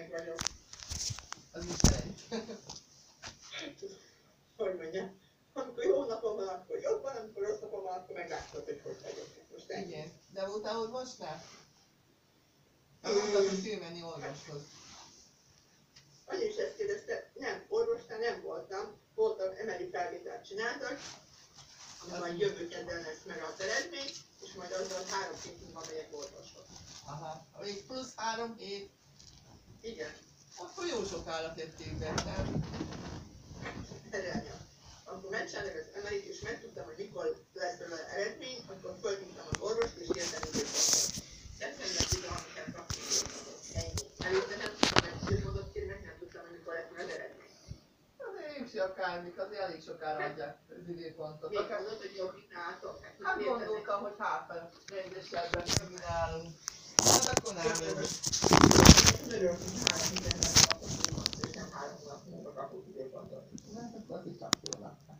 meg vagyok. Az mit jelent? Hogy mondjam, amikor jó napom van, akkor jobban, amikor rossz napom van, akkor meg látod, hogy hogy vagyok. Most ennyi. Igen, de voltál orvosnál? Mondtad, hogy félmenni orvoshoz. Annyi is ezt kérdezte, nem, orvosnál nem voltam, voltam emeli felvételt csináltak, ami majd jövő kedden lesz meg az eredmény, és majd azzal 3 hét múlva megyek orvoshoz. Aha, még plusz 3 hét. Igen. Akkor jó sok állatért képzeltem. Erre akkor megcsináltak az emelit, és megtudtam, hogy mikor lesz belőle eredmény, akkor fölhívtam az orvost, és értem időpontot. December 13-án kaptam időpontot. Ennyi. Előtte nem tudtam meg időpontot kérni, meg nem tudtam, hogy mikor lesz meg az eredmény. Azért nincs akármik, azért elég sokára adják az időpontot. Még mondod, hogy jobb itt álltok. Hát gondoltam, hogy hát rendesebben csinálunk. Hát akkor nem jövök. Örülök, hogy 3 héten kapok időpontot, és nem 3 nap múlva kapok időpontot. Hát akkor az is csak jól lakták.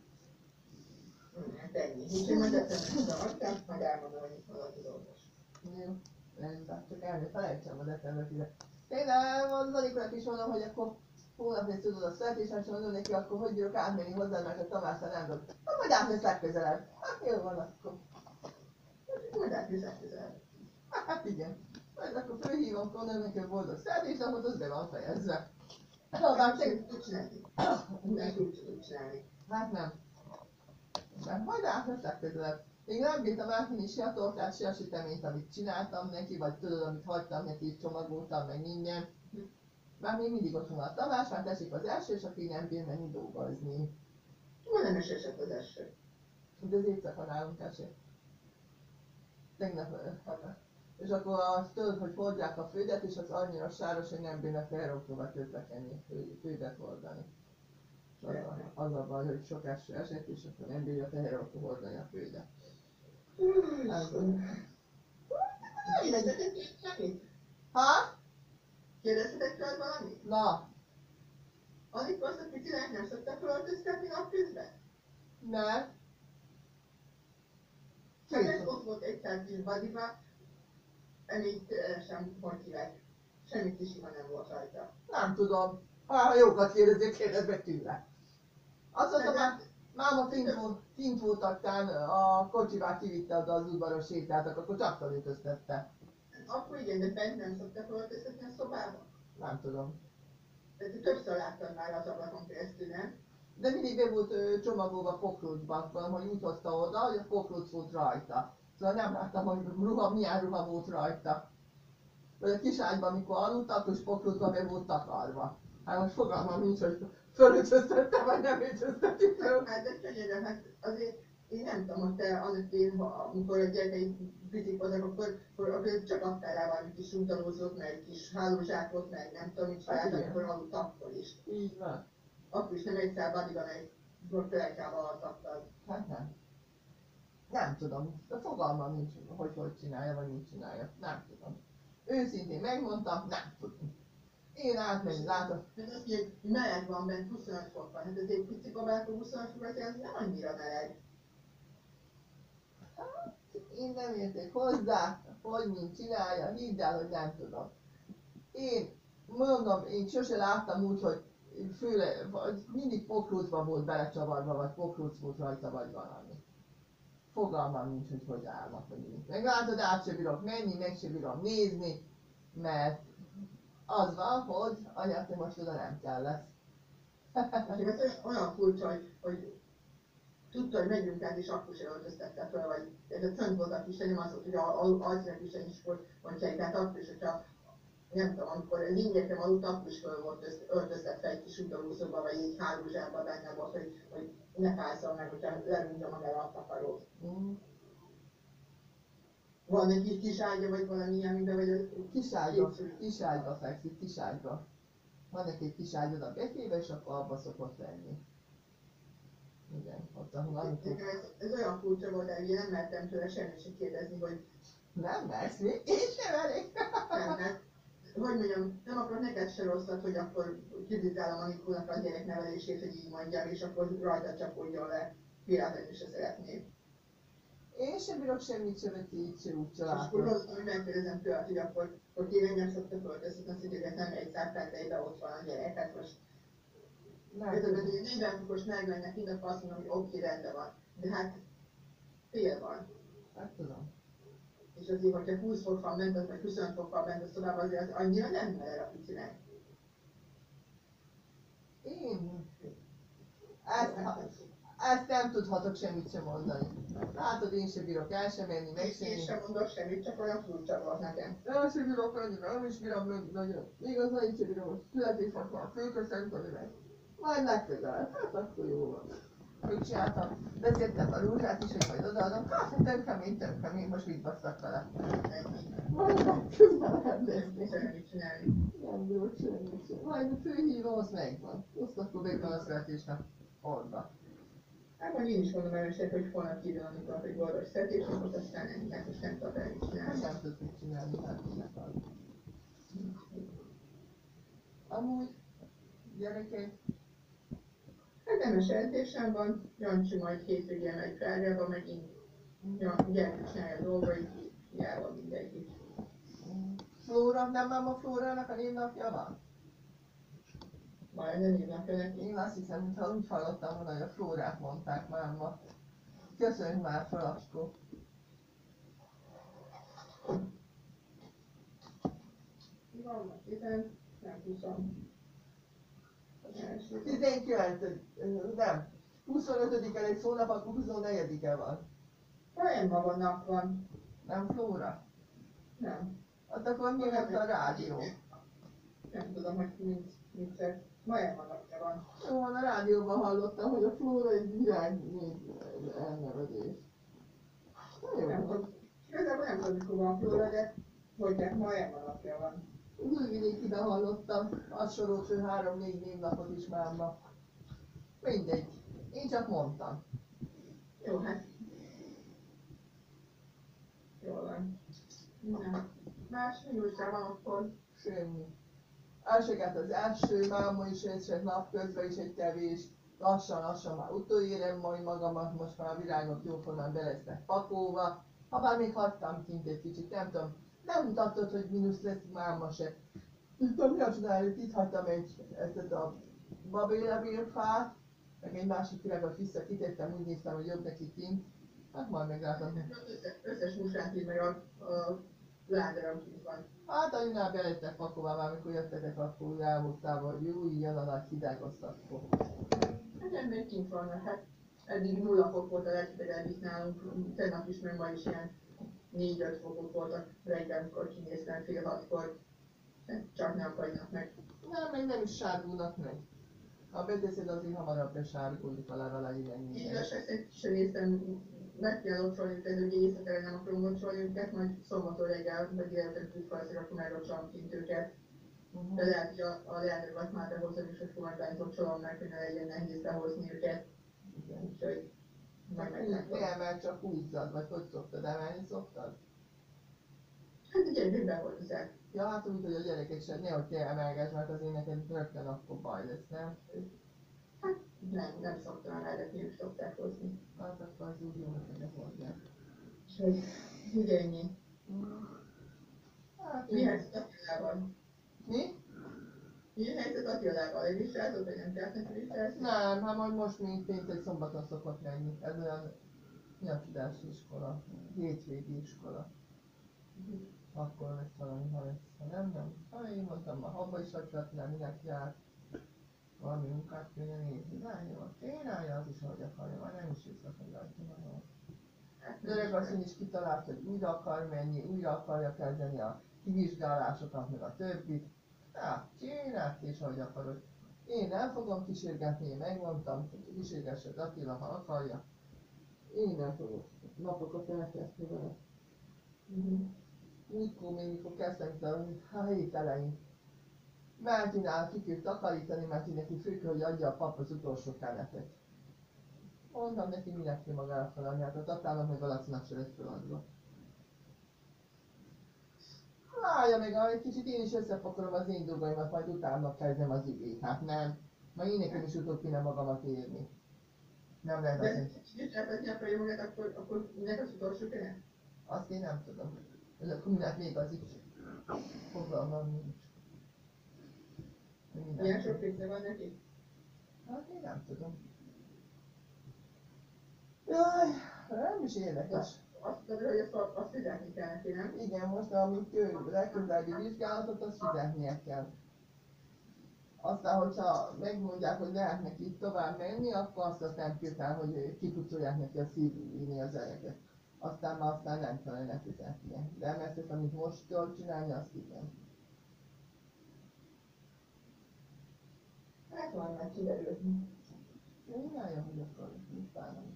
Hát ennyi. Úgyhogy majd decemberben adtam, majd elmondom, hogy mit mondott az orvos. Jó, rendben, csak elmét felejtsem a december ide. Tényleg, az Anikónak is mondom, hogy akkor hónapnél tudod a születésem, és mondom neki, akkor hogy bírok átmenni hozzá, mert a Tamásra nem tudok. Hát majd átmész legközelebb. Hát jó van akkor. Majd átmész legközelebb. Hát igen. Majd akkor fölhívom, mondom neki, hogy boldog születésnapot, az be van fejezve. Ha már csak... Tud csinálni. Mindent úgy tudod csinálni. Hát nem. Mert majd átmész legközelebb. Még nem bírtam átvinni se a tortát, se a süteményt, amit csináltam neki, vagy tudod, amit hagytam neki, csomagoltam, meg minden. Már még mindig ott van a Tamás, már teszik az első, és aki nem bír menni dolgozni. Ma nem esett az eső. De az éjszaka nálunk esett. Tegnap, és akkor azt tudod, hogy hordják a fődet, és az annyira sáros, hogy nem bírnak teherautóval közlekedni, fődet hordani. Az a baj, hogy sok eső esett, és akkor nem bírja a teherautó hordani a fődet. Kérdeztetek valamit? Ha? Kérdeztetek tőled valamit? Na, Anikor azt a picinek nem szoktak felöltöztetni napközben? mert? Csak ez ott volt egy kis badiba, amit sem hogy hívek. Semmi kisima nem volt rajta. Nem tudom. Ha jókat kérdezzék, kérdezz meg tőle. Azt mondta, már máma kint voltak, tán a kocsival kivitte oda az udvaros sétáltak, akkor csak felöltöztette. Akkor igen, de bent nem szoktak felöltöztetni a szobába? Nem tudom. De többször láttam már az ablakon keresztül, nem? De mindig be volt csomagolva pokrócban, valahogy úgy hozta oda, hogy a pokróc volt rajta. Szóval nem láttam, hogy milyen ruha volt rajta. Vagy a kiságyban, amikor aludt, akkor is pokrócban be volt takarva. Hát most fogalmam nincs, hogy fölöltöztette, vagy nem öltözteti föl. Hát de könyöröm, hát azért én nem tudom, hogy te annak én, amikor a gyerekeid picik voltak, akkor csak adtál rá valami kis utalózót, meg kis hálózsákot, meg nem tudom, mit csináltak, amikor aludt akkor is. Így van. Akkor is nem egyszer badiban egy tortelkával altattad. Hát nem. Nem tudom. De fogalmam nincs, hogy csinálja, vagy mit csinálja. Nem tudom. Őszintén megmondtam, nem tudom. Én átmenni látom. Hát azt mondja, hogy meleg van bent, 25 fok van. Hát ez egy pici babákon 25 fok, az nem annyira meleg. Hát, én nem értek hozzá, hogy mit csinálja, hidd el, hogy nem tudom. Én mondom, én sose láttam úgy, hogy mindig pokrócba volt belecsavarva, vagy pokróc volt rajta, vagy valami. Fogalmam nincs, hogy állnak, vagy mi. Meg látod, át se bírok menni, meg se bírom nézni, mert az van, hogy anyát most oda nem kell lesz. Csak ez olyan furcsa, hogy tudta, hogy megyünk át, és akkor sem öltöztette fel, vagy ez fönt volt a kislány, az volt, hogy az kislány is volt pontjáig, tehát akkor is, hogyha nem tudom, amikor lényegem aludt, akkor is föl volt öltöztetve egy kis udalózóba, vagy egy hálózsákba benne volt, hogy ne fázzon meg, hogyha lerúgja magára a takarót. Van egy kis ágya, vagy valami amiben, vagy Kiságyba fekszik, kiságyba. Van egy kis ágy oda betéve, és akkor abba szokott lenni. Igen, ott ahol amikor... Ez olyan furcsa volt, hogy én nem mertem tőle semmit sem kérdezni, hogy... Nem mersz még? Én sem elég. Nem, mert hogy mondjam, nem akarok neked se rosszat, hogy akkor kritizálom Anikónak a gyereknevelését, hogy így mondjam, és akkor rajta csapódjon le. Pirátani se szeretném. Én sem bírok semmit sem, hogy így se úgy És akkor családom. rosszul, hogy megkérdezem tőle, hogy akkor tényleg nem szoktak öltöztetni, azt mondja, hogy nem egy Szeptemberben ott van a gyerek, hát most Nem ez tudom. 40 fokos megmennek, minden azt mondom, hogy oké, rendben van. De hát tél van. Hát tudom. És azért, hogyha 20 fok van bent, vagy 25 fok van bent a szobában, azért az annyira nem meleg a picinek. Én ezt nem tudhatok semmit sem mondani. Látod, én sem bírok el sem menni, meg sem Én menni. sem mondok semmit, csak olyan furcsa volt nekem. El sem bírok annyira, nem is bírom nagyon. Még az én sem bírom, hogy születésnapra fölköszönteni meg. Majd legközelebb, hát akkor jó van. Mit csináltam? Beszéltem a Rózsát is, hogy majd odaadom. Hát tönkremény, most mit basszak vele. Majd legközelebb rendezni. Semmit csinálni. Nem bírok semmit sem. Majd a főhívom, az megvan. Azt akkor megvan a születésnap orba. Hát majd én is mondom először, hogy holnap hívjon, amikor hogy boldog születésnapot, aztán ennyi, mert most nem tudok el mit Hát csinálni. nem tudsz mit csinálni, hát minek az. Amúgy, gyerekek, Hát nem eseltésem van, Jancsi majd hétvégén megy Prágába, megint gyerek csinálja a dolgait, hiába mindenki. Flóra, nem máma Flórának a névnapja van? Majd nem hívnak neki. Én azt hiszem, mintha úgy hallottam volna, hogy a Flórát mondták máma. Köszönjük már fel akkor. Van ma 10, nem 20. Az első. 19, nem. 25-en egy szónap, akkor 24-e van. Olyan maga nap van. Nem Flóra? Nem. Hát akkor mi volt a rádió? Nem tudom, hogy mit szed. Majdnem a napja van. Jó, van a rádióban hallottam, hogy a Flóra egy virágnév elnevezés. Na Nem jó, tudom. Igazából nem tudom, mikor van Flóra, de hogy majdnem a napja van. Újvidékiben hallottam, azt sorolt, hogy 3-4 névnapot is máma. Mindegy. Én csak mondtam. Jó, hát. Jól van. Nem. Más újság van akkor. Semmi. Elségelt az első máma is egy nap közben is egy kevés. Lassan már utolérem majd magamat, most már a virágok jóformán be lesznek pakolva. Habár még hagytam kint egy kicsit, nem tudom. Nem mutattad, hogy mínusz lesz máma se. Tudtam, mi a csináljuk, itt hagytam ezt a babélebélfát, meg egy másik virágot vissza kitettem, úgy néztem, hogy jobb neki kint. Hát majd meglátom. Összes musát így meg a láderam kint van. Hát anyunál be lettek pakolva, már amikor jöttetek, akkor elmondtál, hogy jó, így jön a nagy hideg, azt akkor. Hát ennél kint vannak, hát eddig 0 fok volt a leghidegebbik nálunk, tegnap is, meg ma is ilyen 4-5 fokok voltak reggel, amikor kinéztem fél 6-kor, csak nem fagynak meg. Nem, még nem is sárgulnak meg. Ha beteszed, azért hamarabb besárguljuk a levelei meg minden. Igazság szerint sem néztem, meg kell locsolni őket, hogy éjszakára nem akarom locsolni őket, majd szombaton reggel, vagy délután valószínűleg akkor meglocsolom kint őket. De lehet, hogy a lehetőket már behozom is, hogy majd bent locsolom meg, hogy ne legyen nehéz behozni őket. Úgyhogy majd meglátom. Mert csak húzzad, vagy hogy szoktad, emelni szoktad? Hát a gyerekek behozzák. Ja, hát úgy, hogy a gyerekek sem, nehogy te emelgesd, mert azért neked rögtön akkor baj lesz, nem? Hát nem szoktam emelgetni, ők szokták hozni. Hát akkor az úgy jó, hogy ne hozzák. Úgyhogy így ennyi. Hát Mi helyzet Attilával? Mi? Mi helyzet Attilával? Egy vizsgálatot, vagy nem kellett neki vizsgálatot? Nem, hát majd most még péntek szombaton szokott menni. Ez olyan nyaktudási iskola, hétvégi iskola. Akkor lesz valami, ha lesz, ha nem, nem. Ha én mondtam, ma abba is hagyhatnál, minek jár. Valami munkát kéne nézni. Nem jó, csinálja az is, ahogy akarja, már nem is észre, hogy rajta van. Öreg asszony is kitalált, hogy újra akar menni, újra akarja kezdeni a kivizsgálásokat, meg a többit. Hát, csináld és ahogy akarod. Én nem fogom kísérgetni, én megmondtam, hogy kísérgessed Attila, ha akarja. Én nem fogok napokat elkezdni vele. Múltkor még mikor kezdtem a hét elején. Mártinál ki kell takarítani, mert neki fő kell, hogy adja a pap az utolsó kenetet. Mondtam neki, minek kell magára feladni, hát a Tatának meg a Lacinak se lett feladva. Várja meg, egy kicsit én is összepakolom az én dolgaimat, majd utána kezdem az ügyét. Hát nem. Ma én nekem is utóbb kéne magamat érni. Nem lehet azt mondani. De vizsgáltatni akarja magát, akkor minek az utolsó kenet? Azt én nem tudom. Ez a minek még az is. Fogalmam nincs. Ilyen sok része van neki? Hát én nem tudom. Jaj, nem is érdekes. Azt tudod, hogy azt fizetni kell neki, nem? Igen, most amit legközelebbi vizsgálatot, azt fizetnie kell. Aztán, hogyha megmondják, hogy lehet neki itt tovább menni, akkor azt nem kell, hogy kipucolják neki a szívni az eleket. Aztán nem kellene fizetnie. De ezt, amit most kell csinálni, azt igen. Hát van már kiderült. Csinálja, hogy akarok, mit bánom.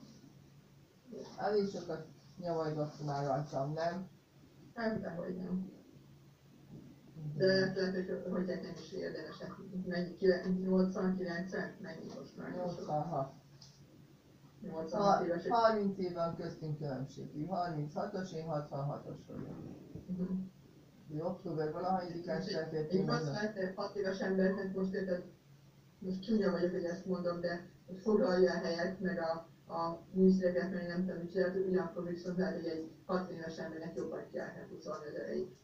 Elég sokat nyavajgattam már rajtam, nem? Nem, dehogy nem. De lehet, hogy nem is érdemes. Mennyi? 80-90? Mennyi most már? 86. 86 éves. 30 év van köztünk különbség. 36-os, én 66-os vagyok. Október valahányadikán született. Én azt lehet 6 éves embernek most érted, most csúnya vagyok, hogy ezt mondom, de hogy foglalja el helyet, meg a műszereket, meg nem tudom, mit csinálni, ugyanakkor viszont lehet, hogy egy 6 éves embernek jobban kellene pucolni az erejét.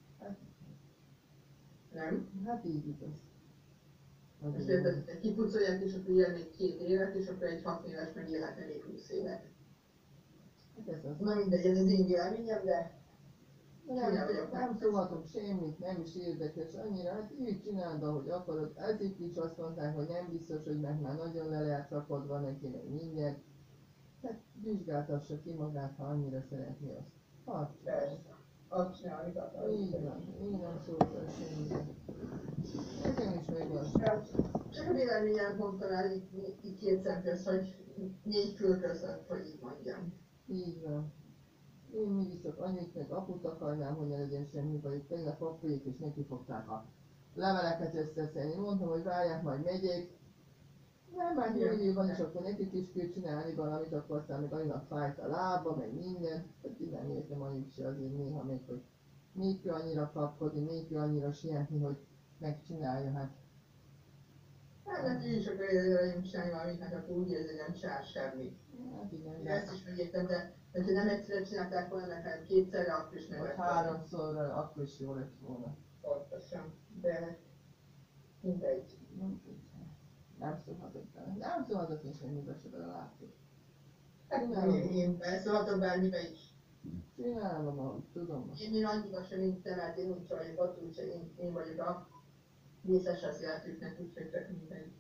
Nem? Hát így igaz. És érted, kipucolják, és akkor él még 2 évet, és akkor egy 6 éves meg élhetne még 20 évet. Hát ez az. Na mindegy, ez az én véleményem, de csúnya vagyok. Nem szólhatok semmit, nem is érdekes annyira, hát így csináld, ahogy akarod. Ezek is azt mondták, hogy nem biztos, hogy meg már nagyon le lehet rakodva neki, meg mindent. Hát vizsgáltassa ki magát, ha annyira szeretné azt. Hát, Persze. Azt csinál, amit akar. így van, én nem szóltam semmit. Nekem is megvan. Csak a véleményem mondtam el itt 2 szem közt, hogy 4 fül között, hogy így mondjam. Így van. Én mi viszont annyit meg aput akarnám, hogy ne legyen semmi baj. Tegnap apujék és neki fogták a leveleket összeszedni. Mondtam, hogy várják, majd megyek. Nem, már hülye van, és akkor nekik is kell csinálni valamit, akkor aztán meg annyira fájt a lába, meg minden. Hát így nem értem anyuk se azért néha még, hogy még kell annyira kapkodni, még kell annyira sietni, hogy megcsinálja, hát. Hát én is akkor érdemeljem csinálni valamit, hát akkor úgy érzi, hogy nem csinál semmit. Hát igen, De ezt is megértem, de ha nem egyszerre csinálták volna, meg hanem 2-szerre, akkor is meg vagy lett volna. 3-szorra, akkor is jó lett volna. Pontosan. De mindegy. Nem szólhatok bele. Nem szólhatok én semmibe se bele, látod. Hát én beleszólhatok bármibe is. Csinálom, ahogy tudom. Én annyiba sem hintem, mert én úgy vagyok, ott úgy, én vagyok a vészes az életüknek, úgyhogy tök mindegy.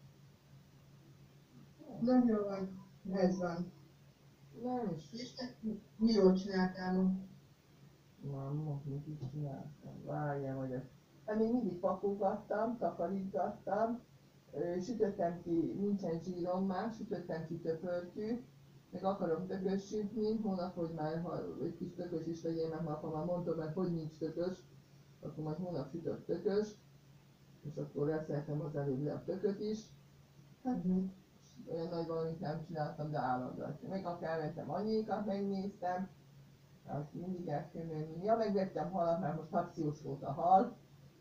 Nem jó van, ez van. Nem is. És te mi jól csináltál ma? Nem, mit is csináltam. Várjál, hogy ezt. Hát még mindig pakolgattam, takarítgattam. Sütöttem ki, nincsen zsírom már, sütöttem ki töpörtyű. Meg akarok tökös sütni, hónap, hogy már ha egy kis tökös is legyen, mert apa már mondta, mert hogy nincs tökös. Akkor majd hónap sütök tökös. És akkor reszeltem az előbb le a tököt is. Hát olyan nagy valamit nem csináltam, de állandóan. Meg akkor elmentem anyékat, megnéztem. Hát mindig el kell menni. Ja, megvettem halat, mert most akciós volt a hal.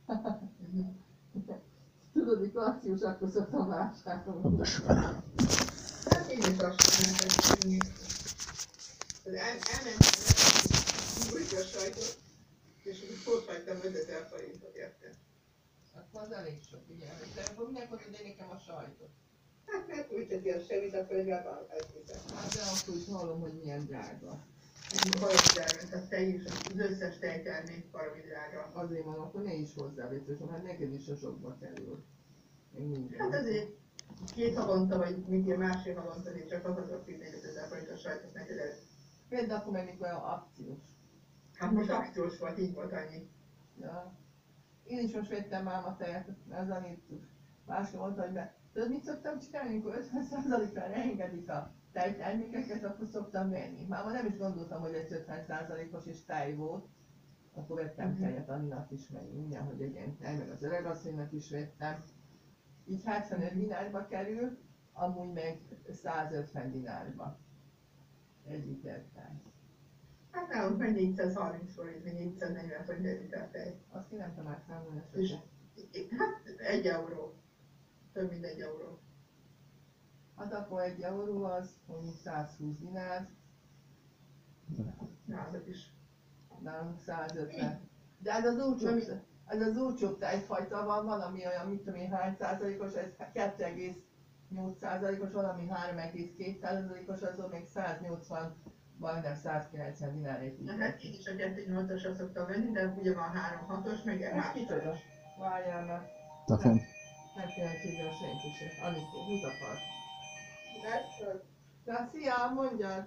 Tudod, hogy akciós, akkor szoktam vásárolni. Hát én is azt csináltam, hogy elmentem újra a sajtot, és akkor ott hagytam 5000 forintot érte. Akkor az elég sok, ugye? De akkor minek mondod, hogy nekem a sajtot? Hát mert úgy teszi a semmit, akkor legalább elhiszem. Hát de akkor is hallom, hogy milyen drága. Baromi drága, a tej is, az összes tejtermék baromi drága. Azért van, akkor ne is hozzá biztosan, hát neked is a sokba kerül. Még minden. Hát azért 2 havonta, vagy mindjárt másfél havonta, azért csak akarok 14 000 forintos sajtot neked ez. Például akkor mennék olyan akciós. Hát most akciós volt, így volt annyi. Ja. Én is most vettem mámatejet, ez a néptus. Máska mondta, hogy tudod mit szoktam csinálni, amikor 50%-ra engedik a tejtermékeket, akkor szoktam venni. Máma nem is gondoltam, hogy ez 50%-os és tej volt. Akkor vettem tejet Anninak is, meg minden, hogy legyen tej, meg az öregasszonynak is vettem. Így 75 dinárba kerül, amúgy meg 150 dinárba. Egy liter tej. Hát nálunk meg 430 forint, vagy 440 forint egy liter tej. Azt ki nem tudom átszámolni a És sokat. hát 1 euró. Több mint 1 euró. Hát akkor 1 euró az mondjuk 120 dinár, Nálunk is. nálunk 150. De hát az olcsó, Ez az úcsúbb tejfajta van ami olyan, mit tudom én, hány százalékos, ez 2,8%-os, valami 3,2%-os, azon még 180, majdnem 190 dinárét így. Hát én is a 2,8-asra szoktam venni, de ugye van 3,6-os, meg Ez kicsoda? más. Várjál meg. Nekem Nem kíváncsi a senki se. Anikó, mit akar? Látszod? Na, szia, mondjad!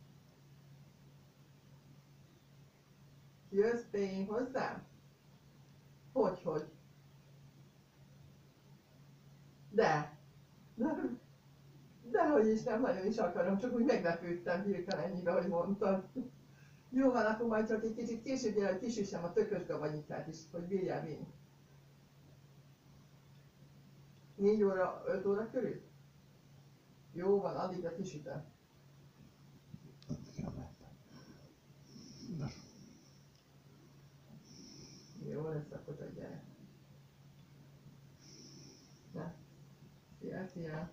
Jössz te én hozzám? Hogy? De! Dehogy is, nem nagyon is akarom, csak úgy meglepődtem hirtelen ennyire, hogy mondtad. Jó van, akkor majd csak egy kicsit később jön, hogy kisüssem a tökös gabanyikát is, hogy bírjál vinni. 4 óra, 5 óra körül? Jó van, addigra kisütem. Jó lesz, akkor csak gyere. Na, szia.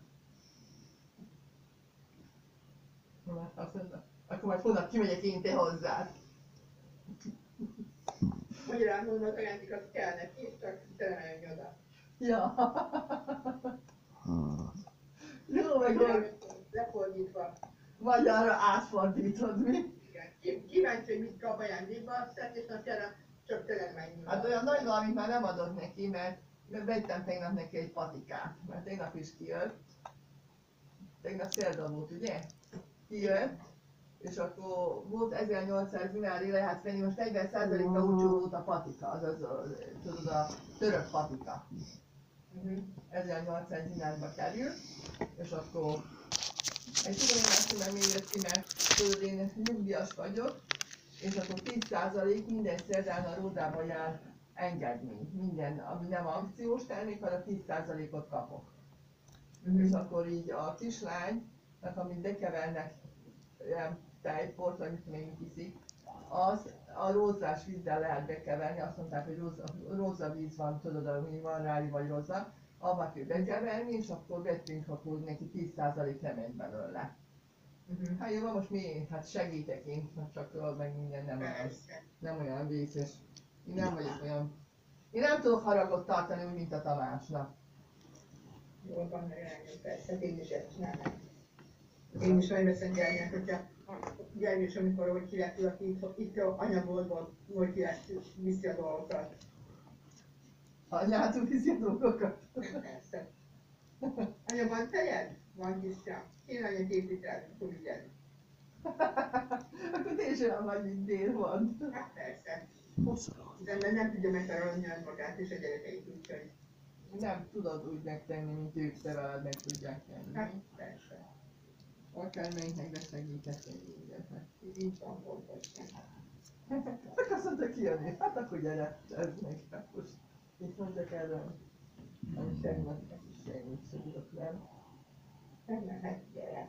Na, azt mondta, akkor majd holnap kimegyek én te hozzád. Magyarán mondod, a ajándék az kell neki, csak te nem menj oda. Ja. Jó, meg Lefordítva. magyarra átfordítod, mi? Igen. Kíváncsi, hogy mit kap ajándékba, aztán és azt kell, csak te nem menj oda. Hát olyan nagy valamit már nem adok neki, mert vettem tegnap neki egy patikát, mert tegnap is kijött. Tegnap szerda volt, ugye? Kijött, és akkor volt 1800 dinári lehet venni, most 40%-a olcsó volt a patika, azaz tudod a török patika. 1800 dinárba kerül, és akkor egy tudom én azt, hogy még jött ki, mert tudod én nyugdíjas vagyok, és akkor 10% minden szerdán a Rózába jár engedmény. Minden, ami nem akciós termék, arra 10%-ot kapok. És akkor így a kislánynak, amit bekevernek ilyen tejport, vagy mit még iszik, az a rózás vízzel lehet bekeverni, azt mondták, hogy rózavíz van, tudod, ami van ráli vagy róza, abba kell bekeverni, és akkor vettünk, akkor neki 10% nem megy belőle. Hát jó, most mi? Hát segítek én, csak meg minden nem olyan vészes. Én nem vagyok olyan... Én nem tudok haragot tartani úgy, mint a Tamásnak. Jól van, meg persze, én is ezt csinálom. Én is megveszem Gergelynek, hogyha Gergely is, amikor hogy kirepül, aki itt a anyaboltból, hogy viszi a dolgokat. Anyától viszi a dolgokat? Persze. Anya, van tejed? Van kisám. Én anya 2 liter, akkor ügyelni. Akkor tényleg olyan nagy, mint dél van. Hát persze. De nem tudja megfelelni magát és a gyerekeit, úgyhogy. Nem tudod úgy megtenni, mint ők te veled meg tudják tenni. Hát persze. Akármelyiknek besegített egy mindent. Így van, pontosan. Csak azt mondta kijönni, hát akkor gyere, ez meg. Hát most mit mondjak erre? Ami semmit sem tudok, nem? Nem, hát gyere.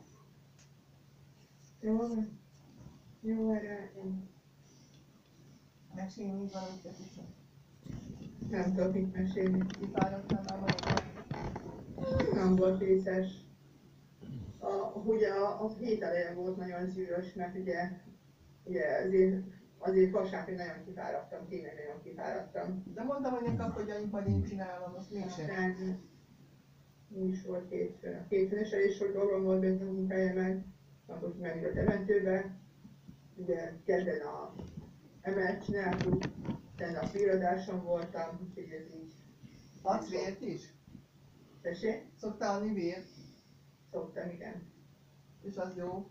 Jó van. Jó, erre én Mesélj, mi van, hogy te is nem tudok mit mesélni. kifáradtál már magadban? Nem volt vészes. Ugye a hét eleje volt nagyon zűrös, mert ugye azért vasárnap nagyon kifáradtam, tényleg nagyon kifáradtam. De mondtam, hogy ne kapkodjanik, majd én csinálom, most mégsem. Aztán mi is volt hétfőn is elég sok dolgom volt bent a munkahelyemen, akkor megint a mentőbe. Ugye kedden a emelt csináltuk, utána a feladáson voltam, úgyhogy ez így. Adsz vért is? Tessék? Szoktál adni vért? Szoktam, igen. És az jó?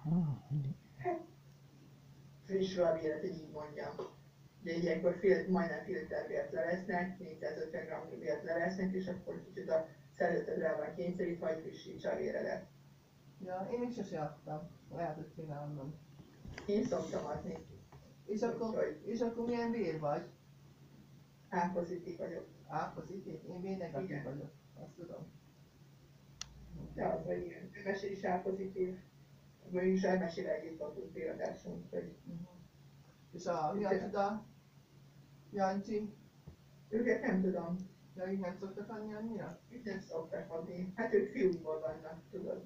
Friss véret, hogy így mondjam. Ugye ilyenkor majdnem fél liter vért levesznek, 450 g vért levesznek, és akkor kicsit a szeretedre van kényszerítve, hogy frissíts a véredet. Ja, én még sose adtam. Lehet, hogy kéne adnom. Én szoktam adni. És akkor milyen vér vagy? A-pozitív vagyok. A-pozitív? Én B-negatív Igen. vagyok. Azt tudom. De az, hogy ilyen MS is A-pozitív. Mondjuk is MS-re együtt voltunk példásunk, hogy És mi a tuda? Jancsi? őket nem tudom, Ja, ők nem szoktak adni annyira? ők nem szoktak adni. Hát ők fiúkból vannak, tudod.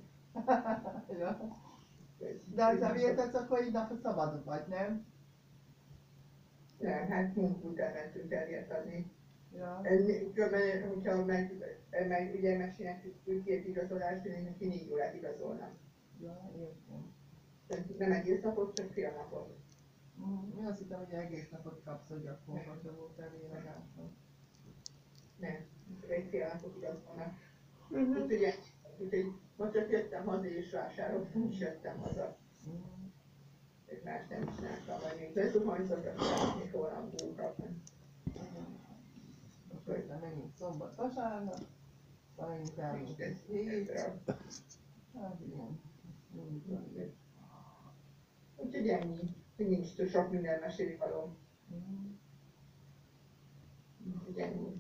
Ja. De ha vértetsz, akkor így napra szabadod vagy, nem? Nem, hát munk után mentünk el ilyet adni. Ja. Különben, hogyha ugye megcsináljuk két igazolást, neki 4 órát igazolnak. Ja, értem. Tehát nem egész napot, csak fél napot. Én azt hittem, hogy egész napot kapsz, hogy akkor hogyha volt elvélegáson. Nem, csak egy fél napot igazolnak. Úgyhogy ma csak jöttem haza és vásároltam, és jöttem haza. És más nem csináltam, vagy még bezuhanyzottak, még holnap fogunk kapni. Akkor aztán megint szombat, vasárnap, megint elmúlt egy hét. Hát igen. Úgyhogy ennyi. Nincs túl sok minden mesélni való. Úgyhogy ennyi.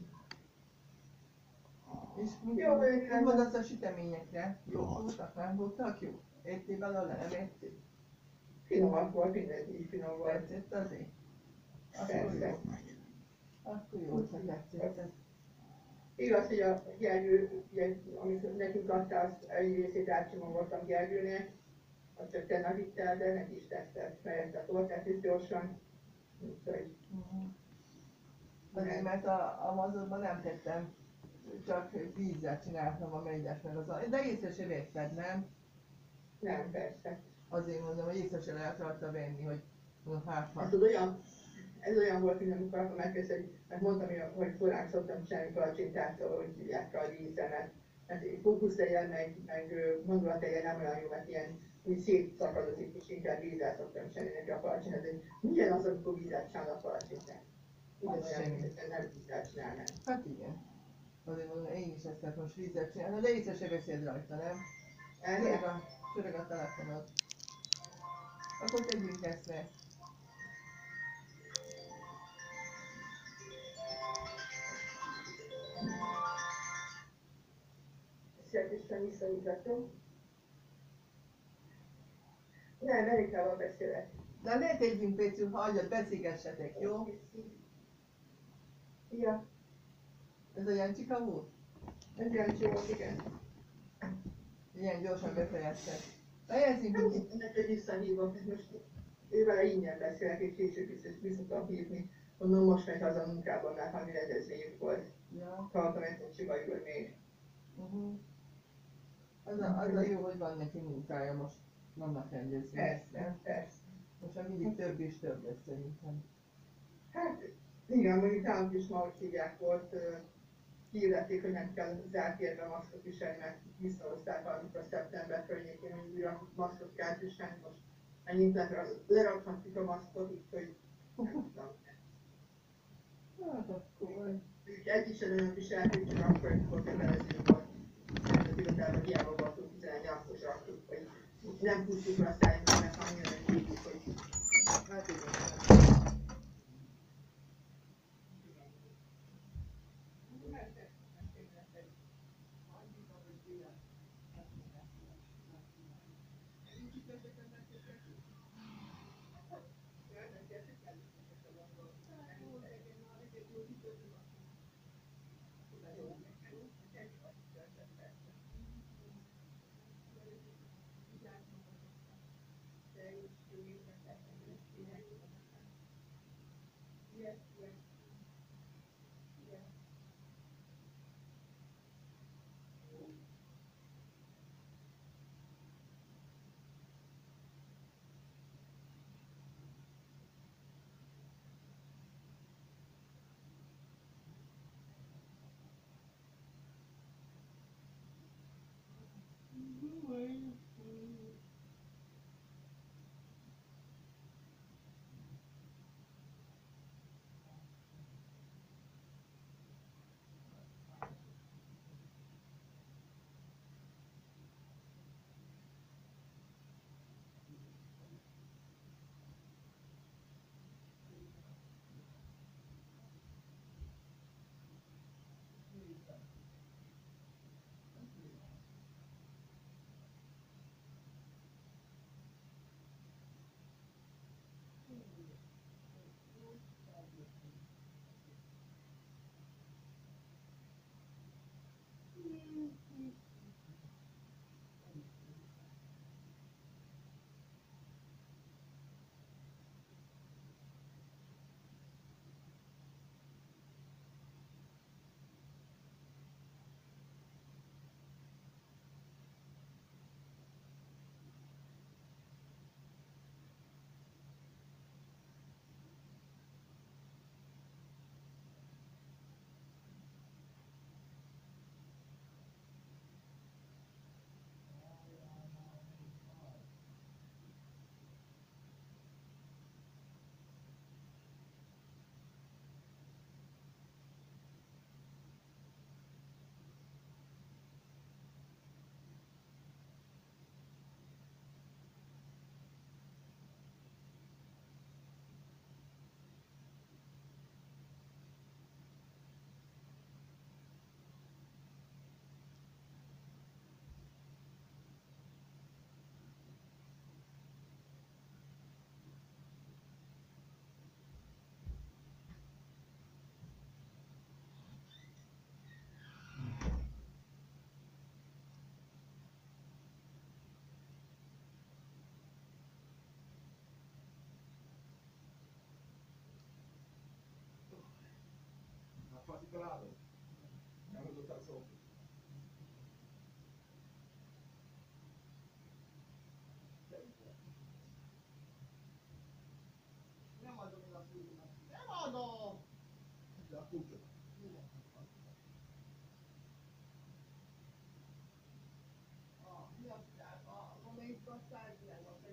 És mit mondasz a süteményekre? Jók voltak, nem voltak jó? Ettél belőle, nem ettél? Finomak volt, mindegyik finom volt. Tetszett azért? Persze. Akkor jó, hogy tetszett. Igaz, hogy a Gergő, amit nekünk adta, azt egy részét átcsomagoltam Gergőnek, azt csak te nagyítál, de neki is tetszett, mert a tortát is gyorsan. Úgyhogy... Azért, mert a mazotban nem tettem, csak vízzel csináltam a megyes meg az de észre se vetted, nem? Nem, persze. Azért mondom, hogy észre se lehet rajta venni, hogy hát ha... Ez olyan volt, mint amikor akkor megkezdett, mert mondtam, hogy korán szoktam csinálni palacsintát, hogy hívják a vízre, mert fókusztejjel meg gondolatejjel nem olyan jó, mert ilyen úgy szétszakadozik, és inkább vízzel szoktam csinálni neki a palacsintát. Milyen az, amikor vízzel csinál a palacsintát? Ugyanolyan, mint hogy nem vízzel csinálnám. Hát igen. Azért mondom, én is ezt lehet most vízzel csinálni, de észre se veszed rajta, nem? Csörög a telefonod. Akkor tegyünk ezt meg. Szerkesen visszaütletem. Nem, Erikával beszélek. De ne tegyünk Pécül, hagyjad, beszélgessetek, jó? Ja. Ez a Jancsika volt? Ez Jancsi volt, igen. Ilyen gyorsan befejezted. Fejezzünk Nem ki. hiszem, hogy visszahívom, most ővel ingyen beszélek, és később biztos visszatom hívni. Mondom, most megy haza a munkában, mert valami rendezvényük volt. Ja. Hallottam ezt, hogy Csibai még. Az a jó, hogy van neki munkája most. Vannak rendezvények. Persze. Most már mindig több és több lesz szerintem. Hát igen, mondjuk nálunk is ma, hogy hívják volt, hirdették, hogy nem kell zárt térben maszkot viselni, mert visszahozták amikor szeptember környékén, hogy újra maszkot kell viselni, most mennyit lerakhatjuk a maszkot, úgyhogy nem tudom. Hát akkor... Egy is nagyon viseltük, csak akkor, amikor kötelező volt. Mert az irodában hiába voltunk 11, akkor is raktuk, hogy nem pusztjuk le a szájunkat, mert annyira nem tudjuk, hogy... Hát igen. riciclado. Nem hozott szó. Nem adom én a fűrűnek. Nem adom! De a kulcsot. Mi a még a 100 meg van.